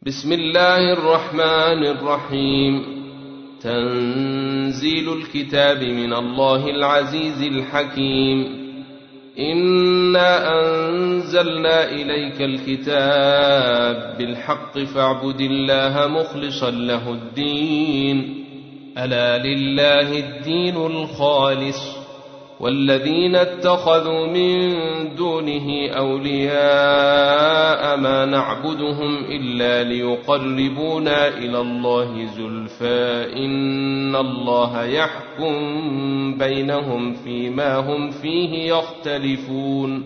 بسم الله الرحمن الرحيم. تنزيل الكتاب من الله العزيز الحكيم. إنا أنزلنا إليك الكتاب بالحق فاعبد الله مخلصا له الدين. ألا لله الدين الخالص والذين اتخذوا من دونه أولياء ما نعبدهم إلا ليقربونا إلى الله زلفى إن الله يحكم بينهم فيما هم فيه يختلفون.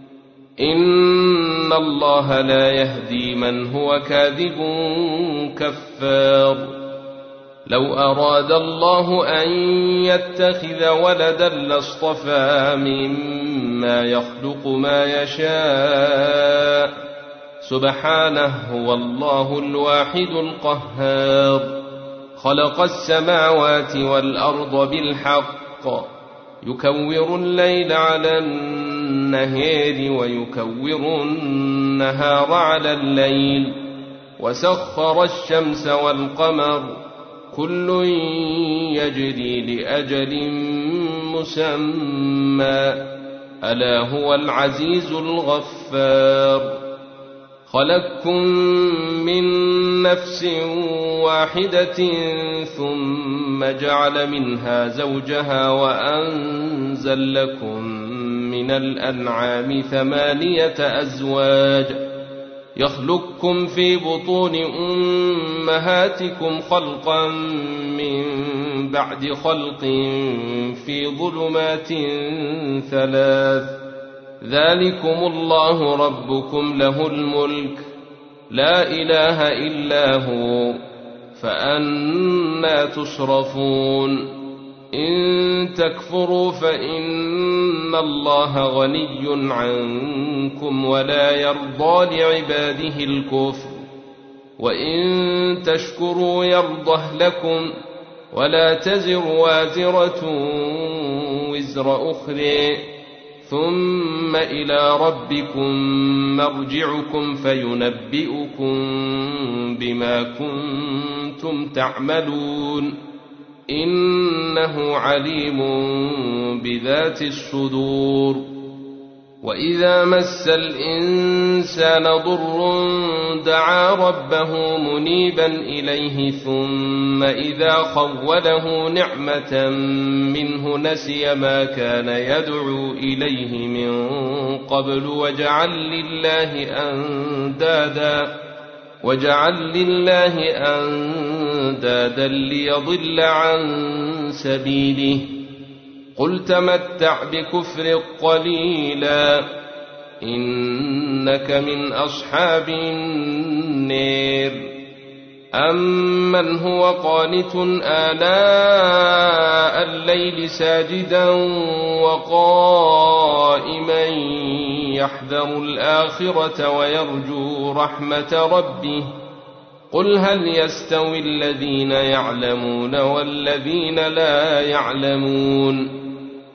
إن الله لا يهدي من هو كاذب كفار. لو أراد الله أن يتخذ ولدا لاصطفى مما يخلق ما يشاء سبحانه هو الله الواحد القهار. خلق السماوات والأرض بالحق يكور الليل على النهار ويكور النهار على الليل وسخر الشمس والقمر كل يجري لأجل مسمى ألا هو العزيز الغفار. خلقكم من نفس واحدة ثم جعل منها زوجها وأنزل لكم من الأنعام 8 أزواج يخلقكم في بطون أمهاتكم خلقا من بعد خلق في ظلمات 3 ذلكم الله ربكم له الملك لا إله إلا هو فأنى تصرفون. إن تكفروا فإن الله غني عنكم ولا يرضى لعباده الكفر وإن تشكروا يرضه لكم ولا تزر وازرة وزر أخرى ثم إلى ربكم مرجعكم فينبئكم بما كنتم تعملون إنه عليم بذات الصدور. وإذا مس الإنسان ضر دعا ربه منيبا إليه ثم إذا خوله نعمة منه نسي ما كان يدعو إليه من قبل وجعل لله أندادا ليضل عن سبيله. قل تمتع بكفر قليلا إنك من أصحاب النار. أمن هو قانت آلاء الليل ساجدا وقائما يحذر الآخرة ويرجو رحمة ربه قل هل يستوي الذين يعلمون والذين لا يعلمون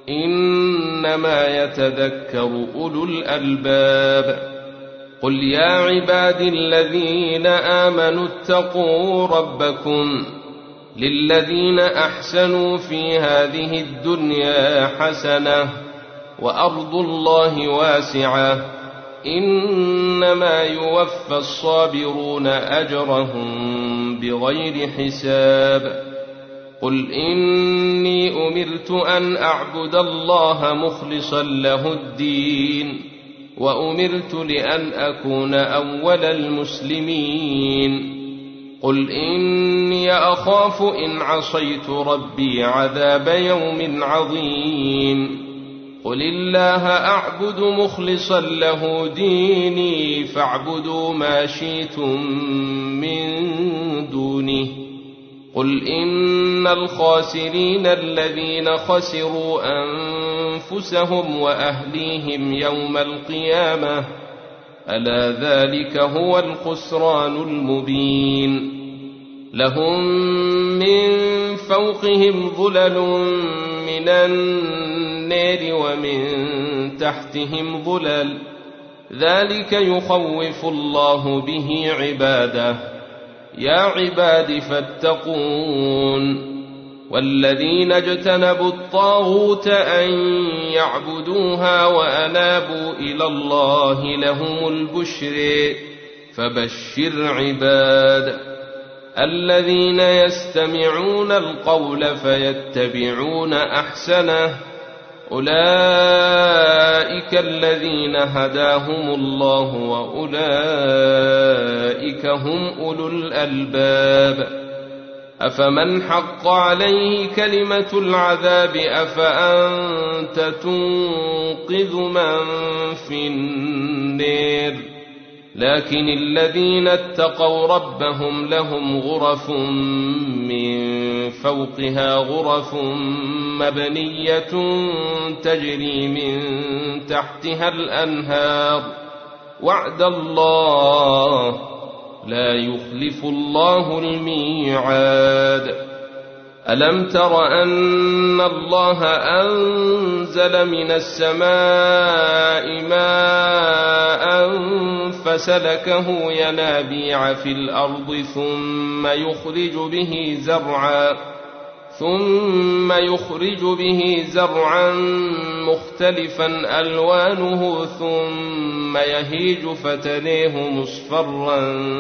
إنما يتذكر أولو الألباب. قل يا عبادي الذين آمنوا اتقوا ربكم للذين أحسنوا في هذه الدنيا حسنة وأرض الله واسعة إنما يوفى الصابرون أجرهم بغير حساب. قل إني أمرت أن أعبد الله مخلصا له الدين وأمرت لأن أكون أول المسلمين. قل إني أخاف إن عصيت ربي عذاب يوم عظيم. قل الله أعبد مخلصا له ديني فاعبدوا ما شئتم من دونه. قل إن الخاسرين الذين خسروا أنفسهم وأهليهم يوم القيامة ألا ذلك هو الخسران المبين. لهم من فوقهم ظلل من النار ومن تحتهم ظلل ذلك يخوف الله به عباده يا عباد فاتقون والذين اجتنبوا الطاغوت أن يعبدوها وأنابوا إلى الله لهم البشر فبشر عباد الذين يستمعون القول فيتبعون أحسنه أولئك الذين هداهم الله وأولئك هم أولو الألباب أفمن حق عليه كلمة العذاب أفأنت تنقذ من في النار لكن الذين اتقوا ربهم لهم غرف من فوقها غرف مبنية تجري من تحتها الأنهار وعد الله لا يخلف الله الميعاد ألم تر أن الله أنزل من السماء ماء فسلكه ينابيع في الأرض ثم يخرج به زرعا مختلفا ألوانه ثم يهيج فتريه مصفرا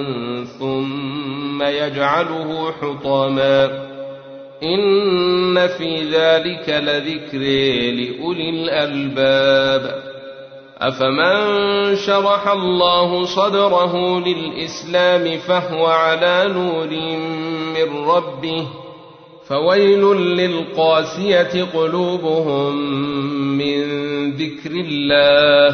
ثم يجعله حطاما إن في ذلك لذكر لأولي الألباب أفمن شرح الله صدره للإسلام فهو على نور من ربه فويل للقاسية قلوبهم من ذكر الله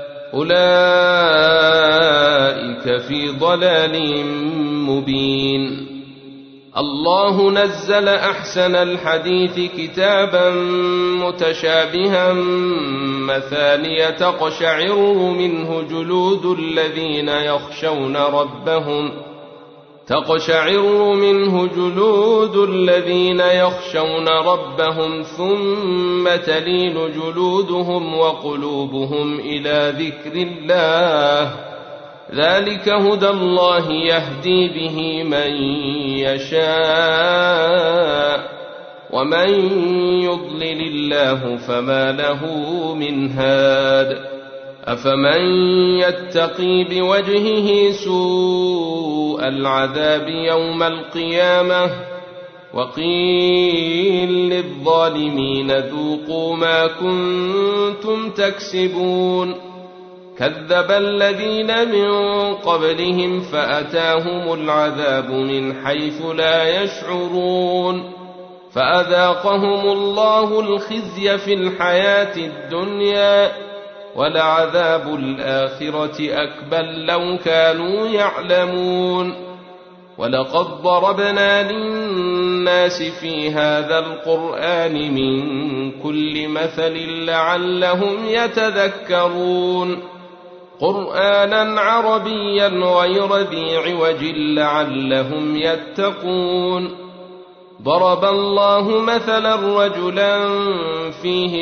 أولئك في ضلال مبين الله نزل أحسن الحديث كتابا متشابها مثانية تقشعر منه جلود الذين يخشون ربهم ثم تلين جلودهم وقلوبهم إلى ذكر الله ذلك هدى الله يهدي به من يشاء ومن يضلل الله فما له من هاد أفمن يتقي بوجهه سوء العذاب يوم القيامة وقيل للظالمين ذوقوا ما كنتم تكسبون كذب الذين من قبلهم فأتاهم العذاب من حيث لا يشعرون فأذاقهم الله الخزي في الحياة الدنيا ولعذاب الآخرة أكبر لو كانوا يعلمون ولقد ضربنا للناس في هذا القرآن من كل مثل لعلهم يتذكرون قرآنا عربيا غير ذي عوج لعلهم يتقون ضرب الله مثلا رجلا فيه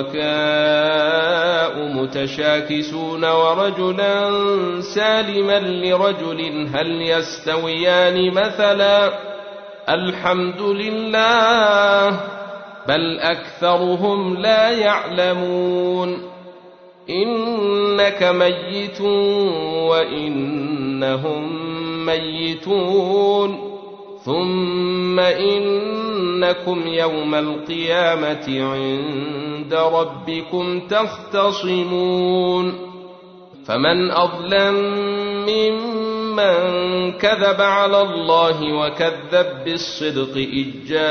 شركاء متشاكسون ورجلا سالما لرجل هل يستويان مثلا الحمد لله بل أكثرهم لا يعلمون إنك ميت وإنهم ميتون ثم إنكم يوم القيامة عند ربكم تختصمون فمن أظلم ممن كذب على الله وكذب بالصدق إذ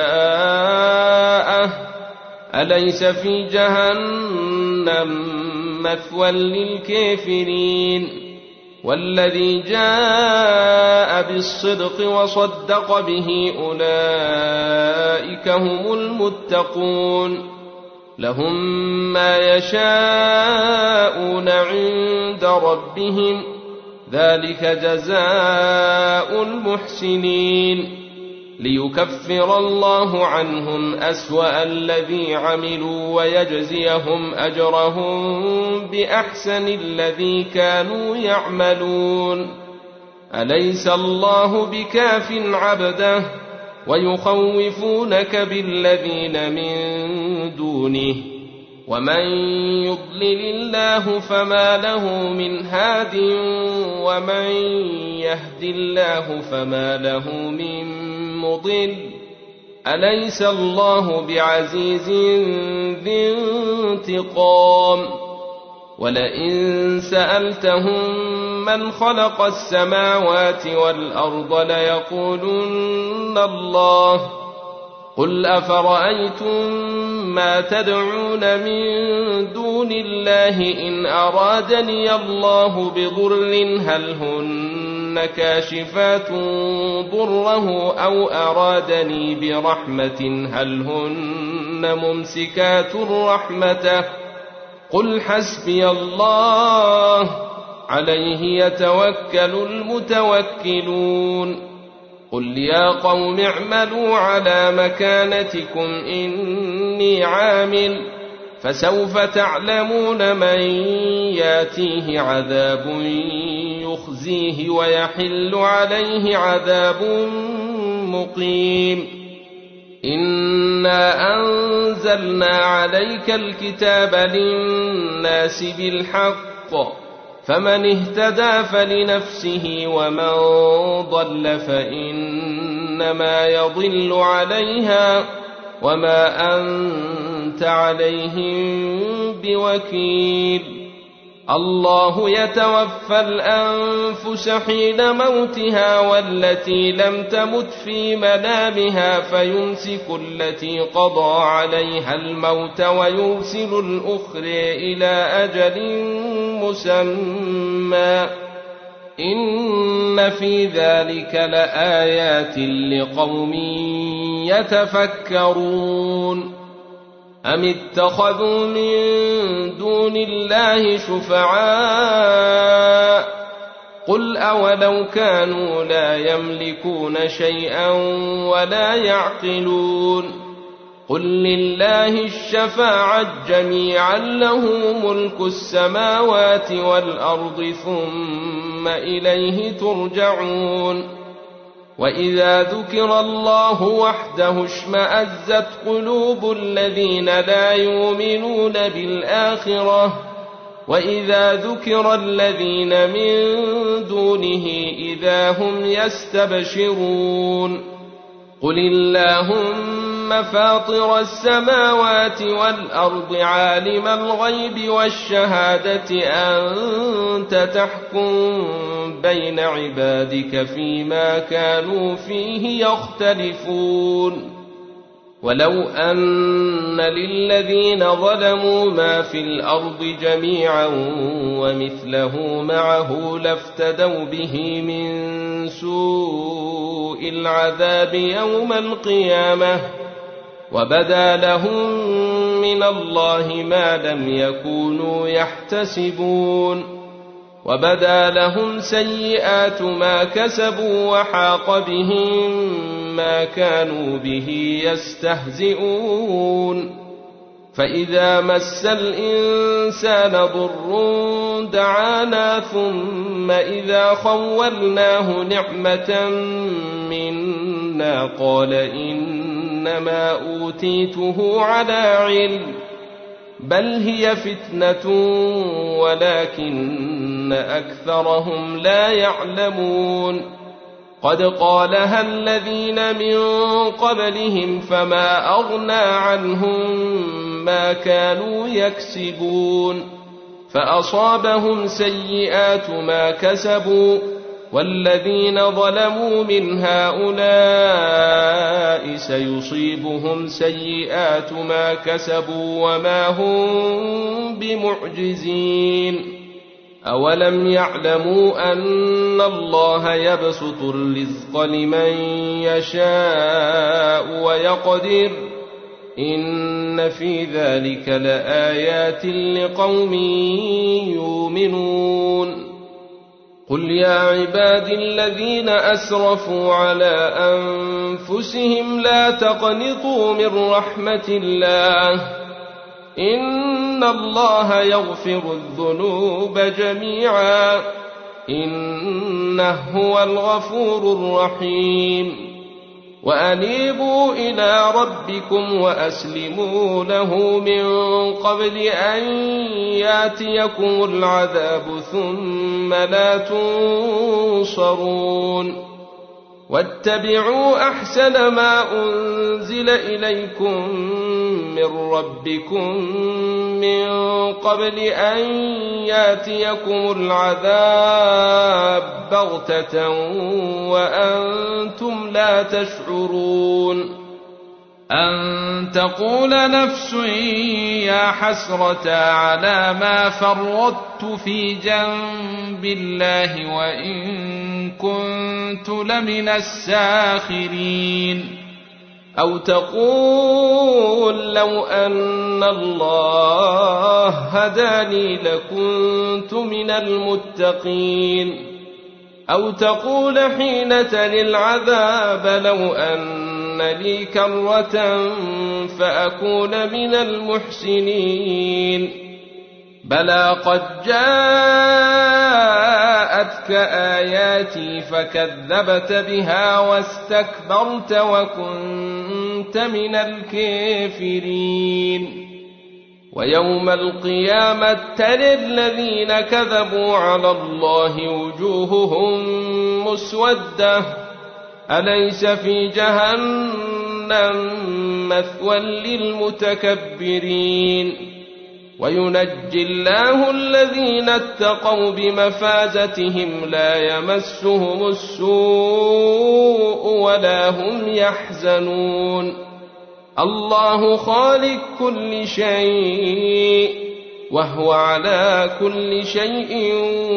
جاءه أليس في جهنم مثوى للكافرين والذي جاء بالصدق وصدق به أولئك هم المتقون لهم ما يشاءون عند ربهم ذلك جزاء المحسنين ليكفر الله عنهم أسوأ الذي عملوا ويجزيهم أجرهم بأحسن الذي كانوا يعملون أليس الله بكاف عبده ويخوفونك بالذين من دونه ومن يضلل الله فما له من هاد ومن يهد الله فما له من مضل أليس الله بعزيز ذي انتقام ولئن سألتهم من خلق السماوات والأرض ليقولن الله قل أفرأيتم ما تدعون من دون الله إن أرادني الله بضر هل هن كاشفات ضره أو أرادني برحمة هل هن ممسكات رحمته قل حسبي الله عليه يتوكل المتوكلون قل يا قوم اعملوا على مكانتكم إني عامل فسوف تعلمون من ياتيه عذاب يخزيه ويحل عليه عذاب مقيم إنا أنزلنا عليك الكتاب للناس بالحق فمن اهتدى فلنفسه ومن ضل فإنما يضل عليها وما أنت عليهم بوكيل الله يتوفى الأنفس حين موتها والتي لم تمت في منامها فيمسك التي قضى عليها الموت ويرسل الأخرى إلى أجل مسمى إن في ذلك لآيات لقوم يتفكرون أم اتخذوا من دون الله شفعاء قل أولو كانوا لا يملكون شيئا ولا يعقلون قل لله الشفاعة جميعا له ملك السماوات والأرض ثم إليه ترجعون وإذا ذكر الله وحده اشمأزت قلوب الذين لا يؤمنون بالآخرة وإذا ذكر الذين من دونه إذا هم يستبشرون قل اللهم فاطر السماوات والأرض عالم الغيب والشهادة أنت تحكم بين عبادك فيما كانوا فيه يختلفون ولو أن للذين ظلموا ما في الأرض جميعا ومثله معه لافتدوا به من سوء العذاب يوم القيامة وبدا لهم من الله ما لم يكونوا يحتسبون وبدا لهم سيئات ما كسبوا وحاق بهم ما كانوا به يستهزئون فإذا مس الإنسان ضر دعانا ثم إذا خولناه نعمة منا قال إنما أوتيته على علم بل هي فتنة ولكن أكثرهم لا يعلمون قد قالها الذين من قبلهم فما أغنى عنهم ما كانوا يكسبون فأصابهم سيئات ما كسبوا والذين ظلموا من هؤلاء سيصيبهم سيئات ما كسبوا وما هم بمعجزين أولم يعلموا أن الله يبسط الرزق لمن يشاء ويقدر إن في ذلك لآيات لقوم يؤمنون قل يا عبادي الذين أسرفوا على أنفسهم لا تقنطوا من رحمة الله إن الله يغفر الذنوب جميعا إنه هو الغفور الرحيم وأنيبوا إلى ربكم وأسلموا له من قبل أن يأتيكم العذاب ثم لا تنصرون واتبعوا أحسن ما أنزل إليكم من ربكم من قبل أن يأتيكم العذاب بغتة وأنتم لا تشعرون أن تقول نفس يا حسرة على ما فرطت في جنب الله وإن كنت لمن الساخرين أو تقول لو أن الله هداني لكنت من المتقين أو تقول حين تلي العذاب لو أن لي كرة فأكون من المحسنين بلى قد جاءتك آياتي فكذبت بها واستكبرت وكنت من الكافرين ويوم القيامة ترى الذين كذبوا على الله وجوههم مسودة أليس في جهنم مثوى للمتكبرين وينجي الله الذين اتقوا بمفازتهم لا يمسهم السوء ولا هم يحزنون الله خالق كل شيء وهو على كل شيء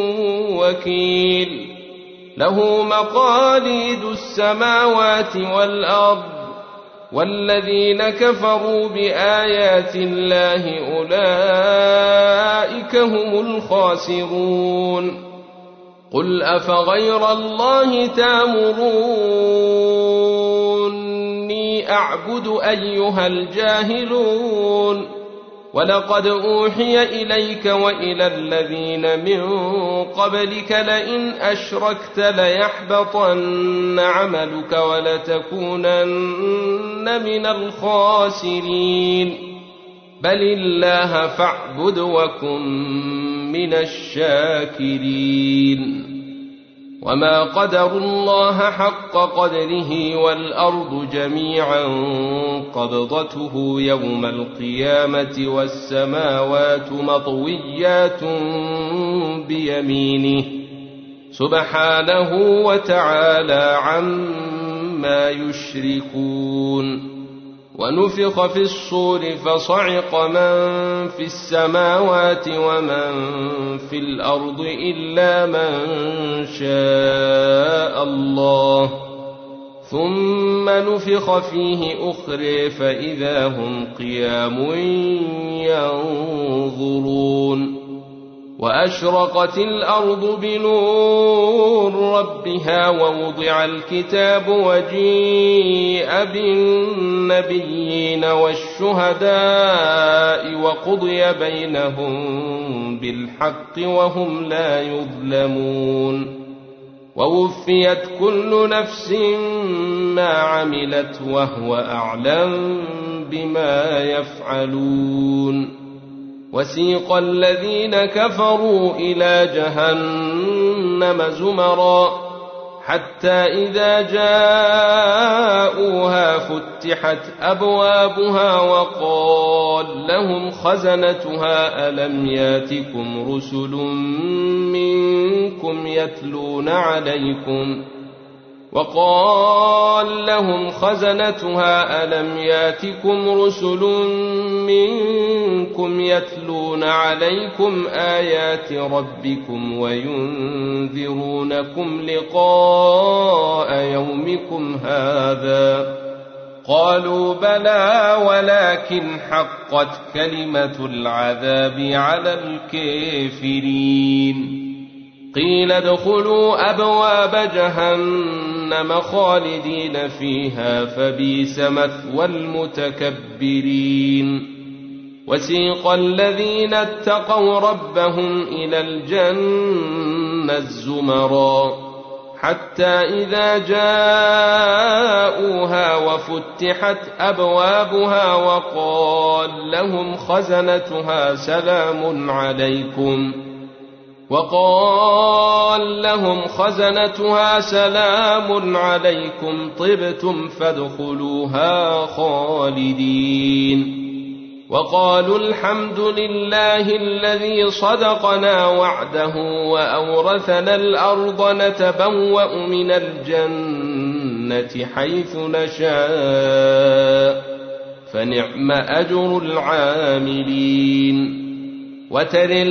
وكيل له مقاليد السماوات والأرض والذين كفروا بآيات الله أولئك هم الخاسرون قل أفغير الله تأمروني أعبد أيها الجاهلون ولقد أوحي إليك وإلى الذين من قبلك لئن أشركت ليحبطن عملك ولتكونن من الخاسرين بل الله فاعبد وكن من الشاكرين وما قدروا الله حق قدره والأرض جميعا قبضته يوم القيامة والسماوات مطويات بيمينه سبحانه وتعالى عما يشركون ونفخ في الصور فصعق من في السماوات ومن في الأرض إلا من شاء الله ثم نفخ فيه أخرى فإذا هم قيام ينظرون وأشرقت الأرض بنور ربها ووضع الكتاب وجيء بالنبيين والشهداء وقضي بينهم بالحق وهم لا يظلمون ووفيت كل نفس ما عملت وهو أعلم بما يفعلون وسيق الذين كفروا إلى جهنم زمرا حتى إذا جاءوها فتحت أبوابها وقال لهم خزنتها ألم ياتكم رسل منكم يتلون عليكم وقال لهم خزنتها ألم ياتكم رسل منكم يتلون عليكم آيات ربكم وينذرونكم لقاء يومكم هذا قالوا بلى ولكن حقت كلمة العذاب على الكافرين قيل ادخلوا أبواب جهنم خالدين فيها فبئس مثوى المتكبرين وسيق الذين اتقوا ربهم إلى الجنة الزمرا حتى إذا جاءوها وفتحت أبوابها وقال لهم خزنتها سلام عليكم طبتم فادخلوها خالدين وقالوا الحمد لله الذي صدقنا وعده وأورثنا الأرض نتبوأ من الجنة حيث نشاء فنعم أجر العاملين وترى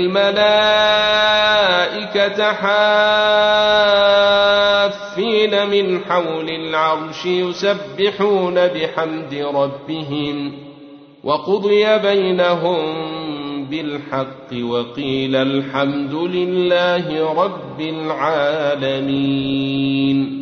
الملائكة حافين من حول العرش يسبحون بحمد ربهم وقضي بينهم بالحق وقيل الحمد لله رب العالمين.